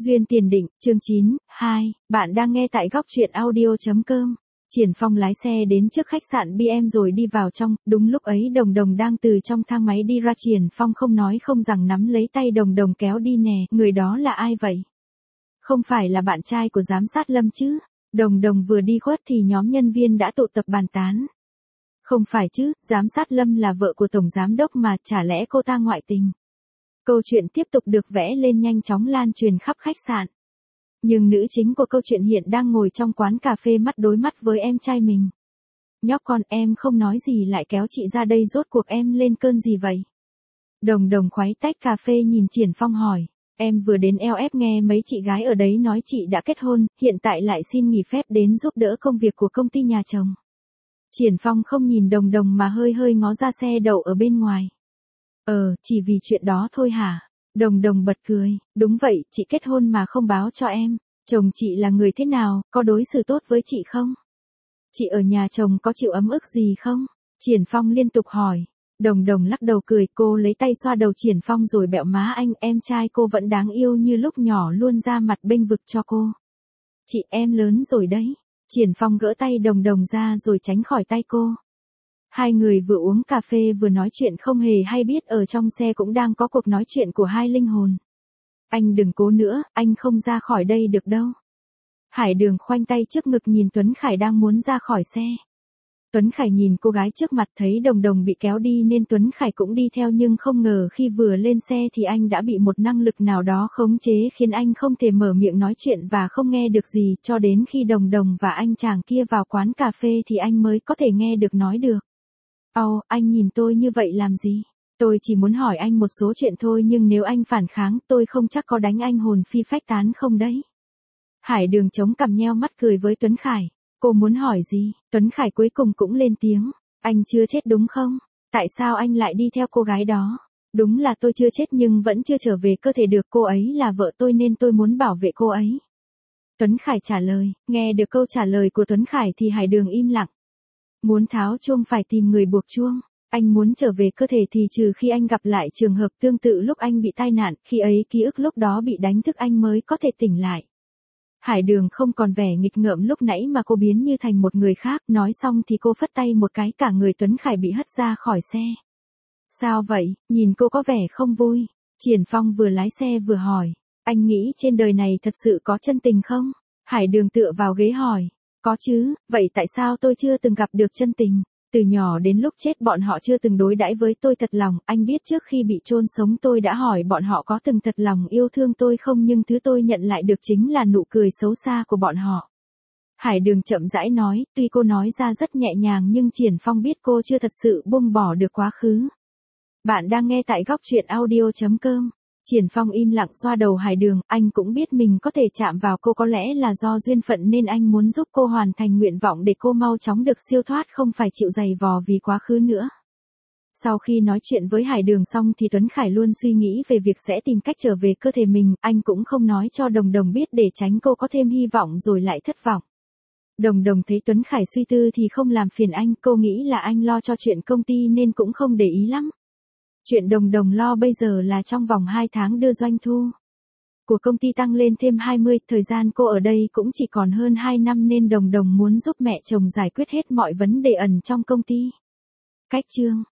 Duyên tiền định, chương 9, 2, bạn đang nghe tại góc truyện audio.com. Triển Phong lái xe đến trước khách sạn BM rồi đi vào trong, đúng lúc ấy Đồng Đồng đang từ trong thang máy đi ra. Triển Phong không nói không rằng nắm lấy tay Đồng Đồng kéo đi. Nè, người đó là ai vậy? Không phải là bạn trai của giám sát Lâm chứ? Đồng Đồng vừa đi khuất thì nhóm nhân viên đã tụ tập bàn tán. Không phải chứ, giám sát Lâm là vợ của tổng giám đốc mà, chả lẽ cô ta ngoại tình? Câu chuyện tiếp tục được vẽ lên nhanh chóng lan truyền khắp khách sạn. Nhưng nữ chính của câu chuyện hiện đang ngồi trong quán cà phê mắt đối mắt với em trai mình. Nhóc con, em không nói gì lại kéo chị ra đây, rốt cuộc em lên cơn gì vậy? Đồng Đồng khuấy tách cà phê nhìn Triển Phong hỏi. Em vừa đến LF nghe mấy chị gái ở đấy nói chị đã kết hôn, hiện tại lại xin nghỉ phép đến giúp đỡ công việc của công ty nhà chồng. Triển Phong không nhìn Đồng Đồng mà hơi hơi ngó ra xe đậu ở bên ngoài. Chỉ vì chuyện đó thôi hả? Đồng Đồng bật cười, đúng vậy, chị kết hôn mà không báo cho em. Chồng chị là người thế nào, có đối xử tốt với chị không? Chị ở nhà chồng có chịu ấm ức gì không? Triển Phong liên tục hỏi. Đồng Đồng lắc đầu cười, cô lấy tay xoa đầu Triển Phong rồi bẹo má anh, em trai cô vẫn đáng yêu như lúc nhỏ, luôn ra mặt bênh vực cho cô. Chị em lớn rồi đấy. Triển Phong gỡ tay Đồng Đồng ra rồi tránh khỏi tay cô. Hai người vừa uống cà phê vừa nói chuyện không hề hay biết ở trong xe cũng đang có cuộc nói chuyện của hai linh hồn. Anh đừng cố nữa, anh không ra khỏi đây được đâu. Hải Đường khoanh tay trước ngực nhìn Tuấn Khải đang muốn ra khỏi xe. Tuấn Khải nhìn cô gái trước mặt thấy Đồng Đồng bị kéo đi nên Tuấn Khải cũng đi theo, nhưng không ngờ khi vừa lên xe thì anh đã bị một năng lực nào đó khống chế khiến anh không thể mở miệng nói chuyện và không nghe được gì, cho đến khi Đồng Đồng và anh chàng kia vào quán cà phê thì anh mới có thể nghe được nói được. Anh nhìn tôi như vậy làm gì? Tôi chỉ muốn hỏi anh một số chuyện thôi, nhưng nếu anh phản kháng tôi không chắc có đánh anh hồn phi phách tán không đấy. Hải Đường chống cằm nheo mắt cười với Tuấn Khải. Cô muốn hỏi gì? Tuấn Khải cuối cùng cũng lên tiếng. Anh chưa chết đúng không? Tại sao anh lại đi theo cô gái đó? Đúng là tôi chưa chết nhưng vẫn chưa trở về cơ thể được, cô ấy là vợ tôi nên tôi muốn bảo vệ cô ấy. Tuấn Khải trả lời. Nghe được câu trả lời của Tuấn Khải thì Hải Đường im lặng. Muốn tháo chuông phải tìm người buộc chuông. Anh muốn trở về cơ thể thì trừ khi anh gặp lại trường hợp tương tự lúc anh bị tai nạn, khi ấy ký ức lúc đó bị đánh thức anh mới có thể tỉnh lại. Hải Đường không còn vẻ nghịch ngợm lúc nãy mà cô biến như thành một người khác, nói xong thì cô phất tay một cái, cả người Tuấn Khải bị hất ra khỏi xe. Sao vậy, nhìn cô có vẻ không vui. Triển Phong vừa lái xe vừa hỏi. Anh nghĩ trên đời này thật sự có chân tình không? Hải Đường tựa vào ghế hỏi. Có chứ, vậy tại sao tôi chưa từng gặp được chân tình? Từ nhỏ đến lúc chết bọn họ chưa từng đối đãi với tôi thật lòng, anh biết trước khi bị chôn sống tôi đã hỏi bọn họ có từng thật lòng yêu thương tôi không, nhưng thứ tôi nhận lại được chính là nụ cười xấu xa của bọn họ. Hải Đường chậm rãi nói, tuy cô nói ra rất nhẹ nhàng nhưng Triển Phong biết cô chưa thật sự buông bỏ được quá khứ. Bạn đang nghe tại góc truyện audio.com. Triển Phong im lặng xoa đầu Hải Đường, anh cũng biết mình có thể chạm vào cô có lẽ là do duyên phận nên anh muốn giúp cô hoàn thành nguyện vọng để cô mau chóng được siêu thoát, không phải chịu giày vò vì quá khứ nữa. Sau khi nói chuyện với Hải Đường xong thì Tuấn Khải luôn suy nghĩ về việc sẽ tìm cách trở về cơ thể mình, anh cũng không nói cho Đồng Đồng biết để tránh cô có thêm hy vọng rồi lại thất vọng. Đồng Đồng thấy Tuấn Khải suy tư thì không làm phiền anh, cô nghĩ là anh lo cho chuyện công ty nên cũng không để ý lắm. Chuyện Đồng Đồng lo bây giờ là trong vòng 2 tháng đưa doanh thu của công ty tăng lên thêm 20, thời gian cô ở đây cũng chỉ còn hơn 2 năm nên Đồng Đồng muốn giúp mẹ chồng giải quyết hết mọi vấn đề ẩn trong công ty. Cách chương